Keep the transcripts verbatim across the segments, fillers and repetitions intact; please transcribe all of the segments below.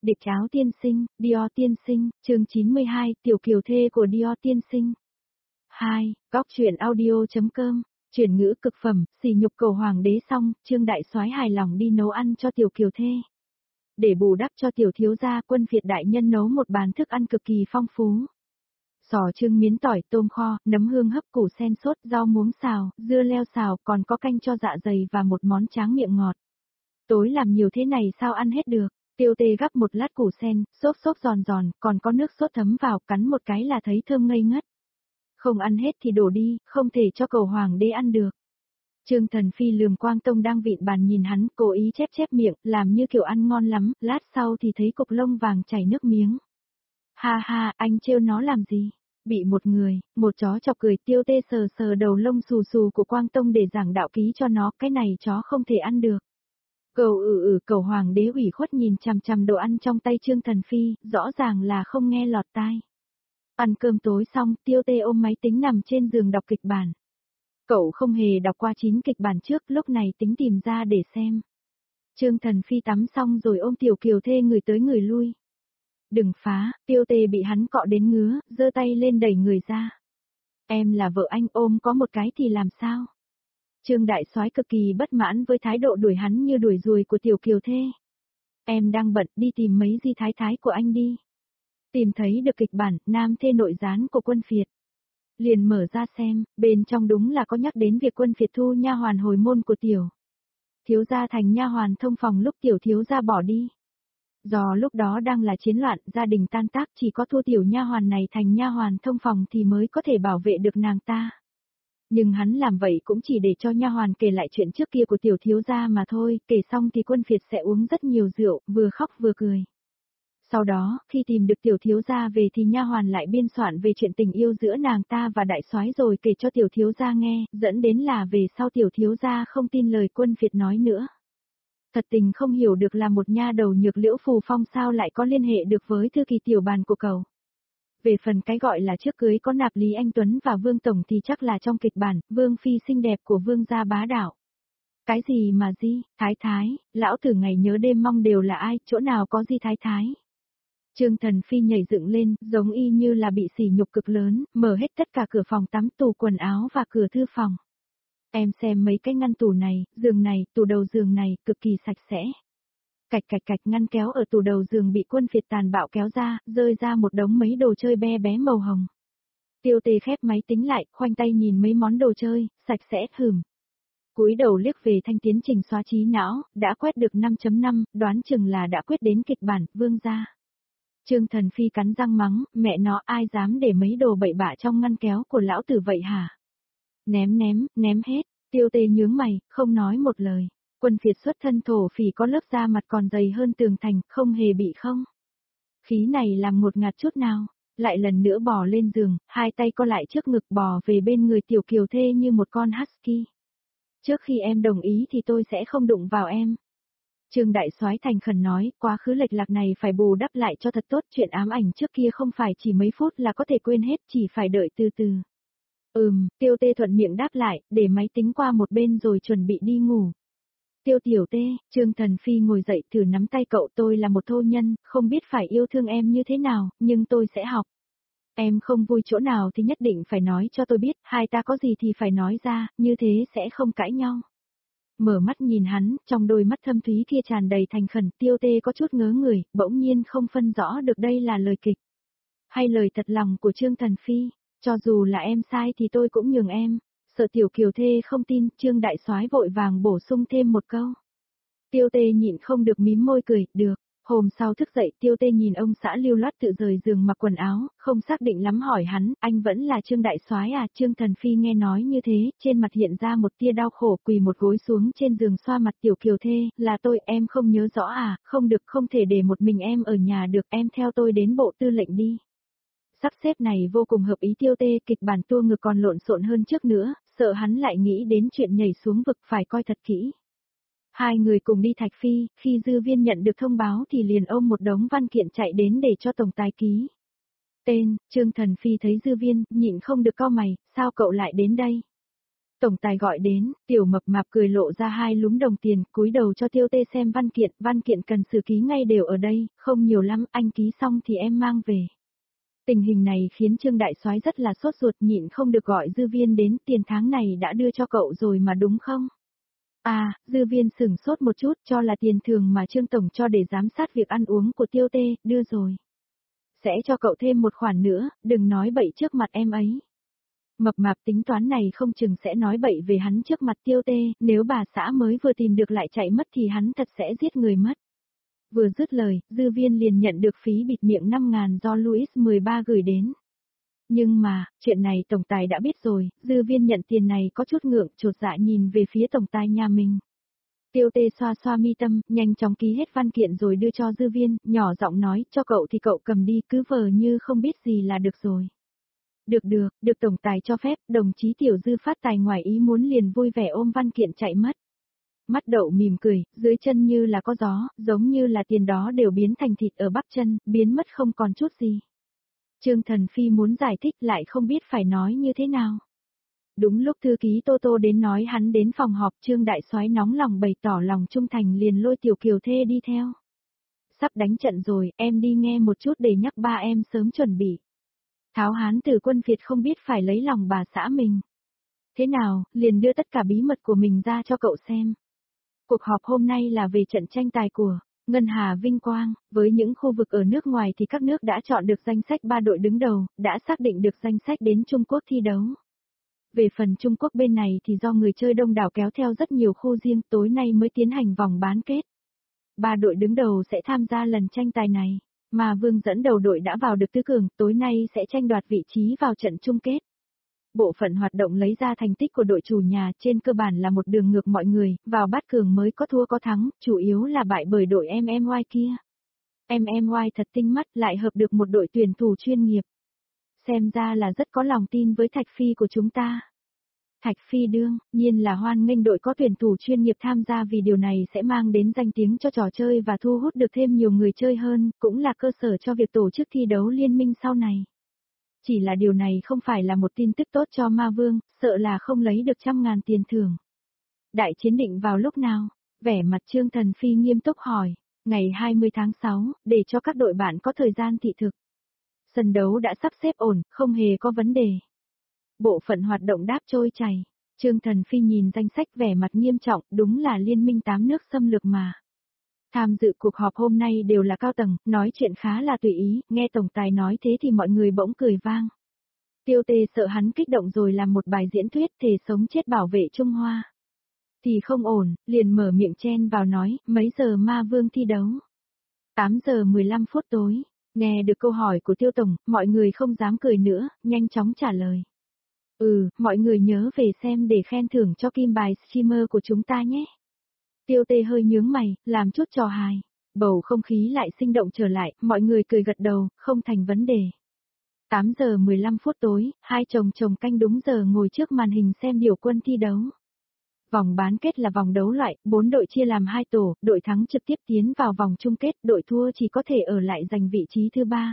Địch áo tiên sinh, Dior tiên sinh, chương chín mươi hai, tiểu kiều thê của Dior tiên sinh. hai. Góc truyện audio.com, chuyển ngữ cực phẩm, sỉ nhục cầu hoàng đế xong, Trương đại soái hài lòng đi nấu ăn cho tiểu kiều thê. Để bù đắp cho tiểu thiếu gia, Quân Việt đại nhân nấu một bàn thức ăn cực kỳ phong phú. Sò trưng miến tỏi, tôm kho, nấm hương hấp, củ sen sốt, rau muống xào, dưa leo xào, còn có canh cho dạ dày và một món tráng miệng ngọt. Tối làm nhiều thế này sao ăn hết được? Tiêu Tê gắp một lát củ sen, xốp xốp giòn giòn, còn có nước sốt thấm vào, cắn một cái là thấy thơm ngây ngất. Không ăn hết thì đổ đi, không thể cho cầu hoàng đế ăn được. Trương Thần Phi lườm Quang Tông đang vịn bàn nhìn hắn, cố ý chép chép miệng, làm như kiểu ăn ngon lắm, lát sau thì thấy cục lông vàng chảy nước miếng. Ha ha, anh trêu nó làm gì? Bị một người, một chó chọc cười. Tiêu Tê sờ sờ đầu lông xù xù của Quang Tông để giảng đạo ký cho nó, cái này chó không thể ăn được. Cầu ừ ừ cầu hoàng đế ủy khuất nhìn chằm chằm đồ ăn trong tay Trương Thần Phi, rõ ràng là không nghe lọt tai. Ăn cơm tối xong, Tiêu Tê ôm máy tính nằm trên giường đọc kịch bản. Cậu không hề đọc qua chín kịch bản trước, lúc này tính tìm ra để xem. Trương Thần Phi tắm xong rồi ôm tiểu kiều thê người tới người lui. Đừng phá, Tiêu Tê bị hắn cọ đến ngứa, giơ tay lên đẩy người ra. Em là vợ anh, ôm có một cái thì làm sao? Trương đại soái cực kỳ bất mãn với thái độ đuổi hắn như đuổi ruồi của tiểu kiều thê. Em đang bận, đi tìm mấy di thái thái của anh đi. Tìm thấy được kịch bản, nam thê nội gián của Quân Việt. Liền mở ra xem, bên trong đúng là có nhắc đến việc Quân Việt thu nha hoàn hồi môn của tiểu thiếu gia thành nha hoàn thông phòng lúc tiểu thiếu gia bỏ đi. Do lúc đó đang là chiến loạn, gia đình tan tác, chỉ có thu tiểu nha hoàn này thành nha hoàn thông phòng thì mới có thể bảo vệ được nàng ta. Nhưng hắn làm vậy cũng chỉ để cho nha hoàn kể lại chuyện trước kia của tiểu thiếu gia mà thôi, kể xong thì Quân Việt sẽ uống rất nhiều rượu, vừa khóc vừa cười. Sau đó, khi tìm được tiểu thiếu gia về thì nha hoàn lại biên soạn về chuyện tình yêu giữa nàng ta và đại soái rồi kể cho tiểu thiếu gia nghe, dẫn đến là về sau tiểu thiếu gia không tin lời Quân Việt nói nữa. Thật tình không hiểu được là một nha đầu Nhược Liễu Phù Phong sao lại có liên hệ được với thư kỳ tiểu bàn của cậu. Về phần cái gọi là trước cưới có nạp Lý Anh Tuấn và Vương Tổng thì chắc là trong kịch bản, Vương Phi xinh đẹp của Vương gia bá đạo. Cái gì mà gì, thái thái, lão tử ngày nhớ đêm mong đều là ai, chỗ nào có gì thái thái. Trương Thần Phi nhảy dựng lên, giống y như là bị sỉ nhục cực lớn, mở hết tất cả cửa phòng tắm, tủ quần áo và cửa thư phòng. Em xem mấy cái ngăn tủ này, giường này, tủ đầu giường này, cực kỳ sạch sẽ. Cạch cạch cạch ngăn kéo ở tủ đầu giường bị Quân Việt tàn bạo kéo ra, rơi ra một đống mấy đồ chơi be bé màu hồng. Tiêu Tê khép máy tính lại, khoanh tay nhìn mấy món đồ chơi, sạch sẽ, hửm. Cúi đầu liếc về thanh tiến trình xóa trí não, đã quét được năm chấm năm, đoán chừng là đã quyết đến kịch bản, Vương gia. Trương Thần Phi cắn răng mắng, mẹ nó ai dám để mấy đồ bậy bạ trong ngăn kéo của lão tử vậy hả? Ném ném, ném hết. Tiêu Tê nhướng mày, không nói một lời. Quân Việt xuất thân thổ phỉ có lớp da mặt còn dày hơn tường thành, không hề bị không. Khí này làm ngột ngạt chút nào. Lại lần nữa bò lên giường, hai tay co lại trước ngực bò về bên người tiểu kiều thê như một con husky. Trước khi em đồng ý thì tôi sẽ không đụng vào em. Trương đại soái thành khẩn nói, quá khứ lệch lạc này phải bù đắp lại cho thật tốt, chuyện ám ảnh trước kia không phải chỉ mấy phút là có thể quên hết, chỉ phải đợi từ từ. Ừm, Tiêu Tê thuận miệng đáp lại, để máy tính qua một bên rồi chuẩn bị đi ngủ. Tiêu tiểu Tê, Trương Thần Phi ngồi dậy thử nắm tay cậu, tôi là một thô nhân, không biết phải yêu thương em như thế nào, nhưng tôi sẽ học. Em không vui chỗ nào thì nhất định phải nói cho tôi biết, hai ta có gì thì phải nói ra, như thế sẽ không cãi nhau. Mở mắt nhìn hắn, trong đôi mắt thâm thúy kia tràn đầy thành khẩn, Tiêu Tê có chút ngớ người, bỗng nhiên không phân rõ được đây là lời kịch hay lời thật lòng của Trương Thần Phi. Cho dù là em sai thì tôi cũng nhường em. Sợ tiểu kiều thê không tin, Trương đại soái vội vàng bổ sung thêm một câu. Tiêu Tê nhịn không được mím môi cười, được. Hôm sau thức dậy, Tiêu Tê nhìn ông xã lưu loát tự rời giường mặc quần áo, không xác định lắm hỏi hắn, anh vẫn là Trương đại soái à? Trương Thần Phi nghe nói như thế, trên mặt hiện ra một tia đau khổ, quỳ một gối xuống trên giường xoa mặt tiểu kiều thê, là tôi, em không nhớ rõ à? Không được, không thể để một mình em ở nhà được, em theo tôi đến bộ tư lệnh đi. Sắp xếp này vô cùng hợp ý Tiêu Tê, kịch bản tua ngược còn lộn xộn hơn trước nữa, sợ hắn lại nghĩ đến chuyện nhảy xuống vực, phải coi thật kỹ. Hai người cùng đi Thạch Phi, khi Dư Viên nhận được thông báo thì liền ôm một đống văn kiện chạy đến để cho tổng tài ký. Tên, Trương Thần Phi thấy Dư Viên, nhịn không được cau mày, sao cậu lại đến đây? Tổng tài gọi đến, tiểu mập mạp cười lộ ra hai lúm đồng tiền, cúi đầu cho Tiêu Tê xem văn kiện, văn kiện cần xử ký ngay đều ở đây, không nhiều lắm, anh ký xong thì em mang về. Tình hình này khiến Trương Đại Soái rất là sốt ruột, nhịn không được gọi Dư Viên đến, tiền tháng này đã đưa cho cậu rồi mà đúng không? À, Dư Viên sửng sốt một chút, cho là tiền thường mà Trương Tổng cho để giám sát việc ăn uống của Tiêu Tê, đưa rồi. Sẽ cho cậu thêm một khoản nữa, đừng nói bậy trước mặt em ấy. Mập mạp tính toán này không chừng sẽ nói bậy về hắn trước mặt Tiêu Tê, nếu bà xã mới vừa tìm được lại chạy mất thì hắn thật sẽ giết người mất. Vừa dứt lời, Dư Viên liền nhận được phí bịt miệng năm ngàn do Louis mười ba gửi đến. Nhưng mà, chuyện này tổng tài đã biết rồi, Dư Viên nhận tiền này có chút ngượng, chột dạ nhìn về phía tổng tài nhà mình. Tiêu Tê xoa xoa mi tâm, nhanh chóng ký hết văn kiện rồi đưa cho Dư Viên, nhỏ giọng nói, cho cậu thì cậu cầm đi, cứ vờ như không biết gì là được rồi. Được được, được tổng tài cho phép, đồng chí Tiểu Dư phát tài ngoài ý muốn liền vui vẻ ôm văn kiện chạy mất. Mắt đậu mỉm cười, dưới chân như là có gió, giống như là tiền đó đều biến thành thịt ở bắp chân, biến mất không còn chút gì. Trương Thần Phi muốn giải thích lại không biết phải nói như thế nào. Đúng lúc thư ký Tô Tô đến nói hắn đến phòng họp, Trương Đại Soái nóng lòng bày tỏ lòng trung thành liền lôi Tiểu Kiều Thê đi theo. Sắp đánh trận rồi, em đi nghe một chút để nhắc ba em sớm chuẩn bị. Tháo Hán Tử Quân Việt không biết phải lấy lòng bà xã mình. Thế nào, liền đưa tất cả bí mật của mình ra cho cậu xem. Cuộc họp hôm nay là về trận tranh tài của Ngân Hà Vinh Quang, với những khu vực ở nước ngoài thì các nước đã chọn được danh sách ba đội đứng đầu, đã xác định được danh sách đến Trung Quốc thi đấu. Về phần Trung Quốc bên này thì do người chơi đông đảo kéo theo rất nhiều khu riêng, tối nay mới tiến hành vòng bán kết. Ba đội đứng đầu sẽ tham gia lần tranh tài này, mà Vương dẫn đầu đội đã vào được tứ cường, tối nay sẽ tranh đoạt vị trí vào trận chung kết. Bộ phận hoạt động lấy ra thành tích của đội chủ nhà trên cơ bản là một đường ngược mọi người, vào bát cường mới có thua có thắng, chủ yếu là bại bởi đội em em i kia. em em i thật tinh mắt lại hợp được một đội tuyển thủ chuyên nghiệp. Xem ra là rất có lòng tin với Thạch Phi của chúng ta. Thạch Phi đương nhiên là hoan nghênh đội có tuyển thủ chuyên nghiệp tham gia vì điều này sẽ mang đến danh tiếng cho trò chơi và thu hút được thêm nhiều người chơi hơn, cũng là cơ sở cho việc tổ chức thi đấu liên minh sau này. Chỉ là điều này không phải là một tin tức tốt cho Ma Vương, sợ là không lấy được trăm ngàn tiền thưởng. Đại chiến định vào lúc nào? Vẻ mặt Trương Thần Phi nghiêm túc hỏi. Ngày hai mươi tháng sáu, để cho các đội bạn có thời gian thị thực. Sân đấu đã sắp xếp ổn, không hề có vấn đề. Bộ phận hoạt động đáp trôi chảy. Trương Thần Phi nhìn danh sách vẻ mặt nghiêm trọng, đúng là liên minh tám nước xâm lược mà. Tham dự cuộc họp hôm nay đều là cao tầng, nói chuyện khá là tùy ý, nghe tổng tài nói thế thì mọi người bỗng cười vang. Tiêu Tê sợ hắn kích động rồi làm một bài diễn thuyết thề sống chết bảo vệ Trung Hoa. Thì không ổn, liền mở miệng chen vào nói, mấy giờ Ma Vương thi đấu? tám giờ mười lăm phút tối, nghe được câu hỏi của Tiêu Tổng, mọi người không dám cười nữa, nhanh chóng trả lời. Ừ, mọi người nhớ về xem để khen thưởng cho kim bài streamer của chúng ta nhé. Tiêu Tê hơi nhướng mày, làm chút trò hài. Bầu không khí lại sinh động trở lại, mọi người cười gật đầu, không thành vấn đề. tám giờ mười lăm phút tối, hai chồng chồng canh đúng giờ ngồi trước màn hình xem Điểu Quân thi đấu. Vòng bán kết là vòng đấu loại, bốn đội chia làm hai tổ, đội thắng trực tiếp tiến vào vòng chung kết, đội thua chỉ có thể ở lại giành vị trí thứ ba.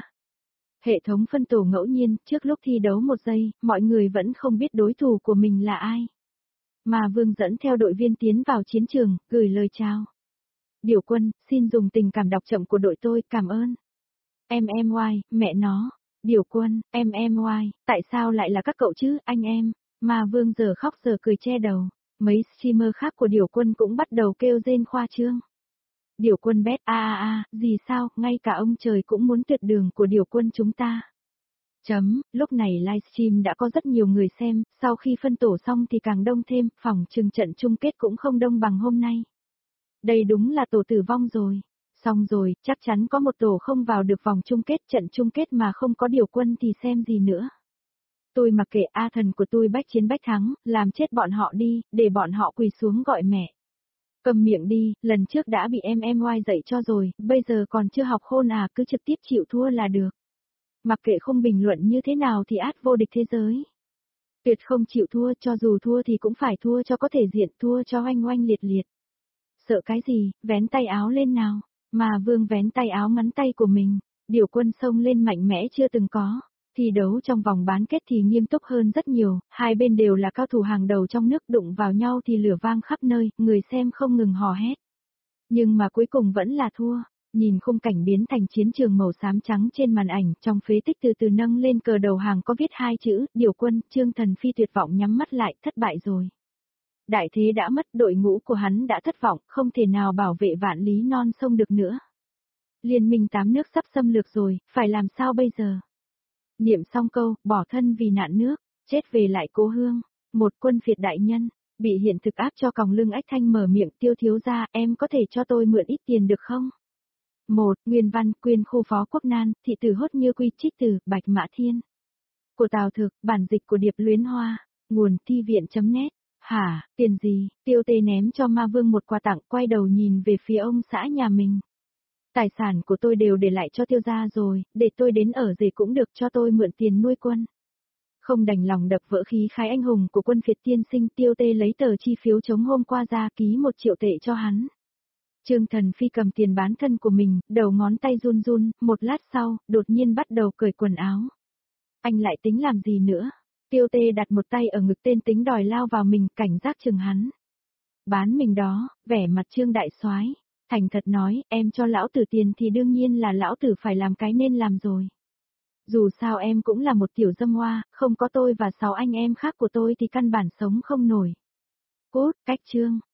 Hệ thống phân tổ ngẫu nhiên, trước lúc thi đấu một giây, mọi người vẫn không biết đối thủ của mình là ai. Mà Vương dẫn theo đội viên tiến vào chiến trường, gửi lời chào. Điểu Quân, xin dùng tình cảm đọc chậm của đội tôi, cảm ơn. Em em y, mẹ nó. Điểu Quân, em em y, tại sao lại là các cậu chứ, anh em? Mà Vương giờ khóc giờ cười che đầu. Mấy streamer khác của Điểu Quân cũng bắt đầu kêu rên khoa trương. Điểu Quân bét a a a, gì sao, ngay cả ông trời cũng muốn tuyệt đường của Điểu Quân chúng ta. Chấm, lúc này livestream đã có rất nhiều người xem, sau khi phân tổ xong thì càng đông thêm, phòng trừng trận chung kết cũng không đông bằng hôm nay. Đây đúng là tổ tử vong rồi. Xong rồi, chắc chắn có một tổ không vào được vòng chung kết, trận chung kết mà không có Điểu Quân thì xem gì nữa. Tôi mặc kệ A thần của tôi bách chiến bách thắng, làm chết bọn họ đi, để bọn họ quỳ xuống gọi mẹ. Cầm miệng đi, lần trước đã bị em em y dạy cho rồi, bây giờ còn chưa học khôn à, cứ trực tiếp chịu thua là được. Mặc kệ không bình luận như thế nào thì át vô địch thế giới. Tuyệt không chịu thua, cho dù thua thì cũng phải thua cho có thể diện, thua cho oanh oanh liệt liệt. Sợ cái gì, vén tay áo lên nào. Mà Vương vén tay áo ngắn tay của mình, Điểu Quân xông lên mạnh mẽ chưa từng có. Thi đấu trong vòng bán kết thì nghiêm túc hơn rất nhiều, hai bên đều là cao thủ hàng đầu trong nước, đụng vào nhau thì lửa vang khắp nơi, người xem không ngừng hò hét. Nhưng mà cuối cùng vẫn là thua. Nhìn khung cảnh biến thành chiến trường màu xám trắng trên màn ảnh, trong phế tích từ từ nâng lên cờ đầu hàng có viết hai chữ, điều quân, Trương Thần Phi tuyệt vọng nhắm mắt lại, thất bại rồi. Đại thế đã mất, đội ngũ của hắn đã thất vọng, không thể nào bảo vệ vạn lý non sông được nữa. Liên minh tám nước sắp xâm lược rồi, phải làm sao bây giờ? Niệm xong câu, bỏ thân vì nạn nước, chết về lại cố hương. Một quân phiệt đại nhân, bị hiện thực áp cho còng lưng ách thanh mở miệng, Tiêu thiếu gia, em có thể cho tôi mượn ít tiền được không? Một, Nguyên văn, quyên khu Phó Quốc Nan, thị tử Hốt Như Quy, trích từ, Bạch Mã Thiên. Của Tào Thực, bản dịch của Điệp Luyến Hoa, nguồn thi viện.net. Hả, tiền gì? Tiêu Tê ném cho Ma Vương một quà tặng, quay đầu nhìn về phía ông xã nhà mình. Tài sản của tôi đều để lại cho Tiêu gia rồi, để tôi đến ở rể cũng được, cho tôi mượn tiền nuôi quân. Không đành lòng đập vỡ khí khái anh hùng của quân phiệt tiên sinh, Tiêu Tê lấy tờ chi phiếu chống hôm qua ra ký một triệu tệ cho hắn. Trương Thần Phi cầm tiền bán thân của mình, đầu ngón tay run run, một lát sau, đột nhiên bắt đầu cởi quần áo. Anh lại tính làm gì nữa? Tiêu Tê đặt một tay ở ngực tên tính đòi lao vào mình, cảnh giác chừng hắn. Bán mình đó, vẻ mặt Trương đại soái, thành thật nói, em cho lão tử tiền thì đương nhiên là lão tử phải làm cái nên làm rồi. Dù sao em cũng là một tiểu dâm hoa, không có tôi và sáu anh em khác của tôi thì căn bản sống không nổi. Cốt, cách Trương.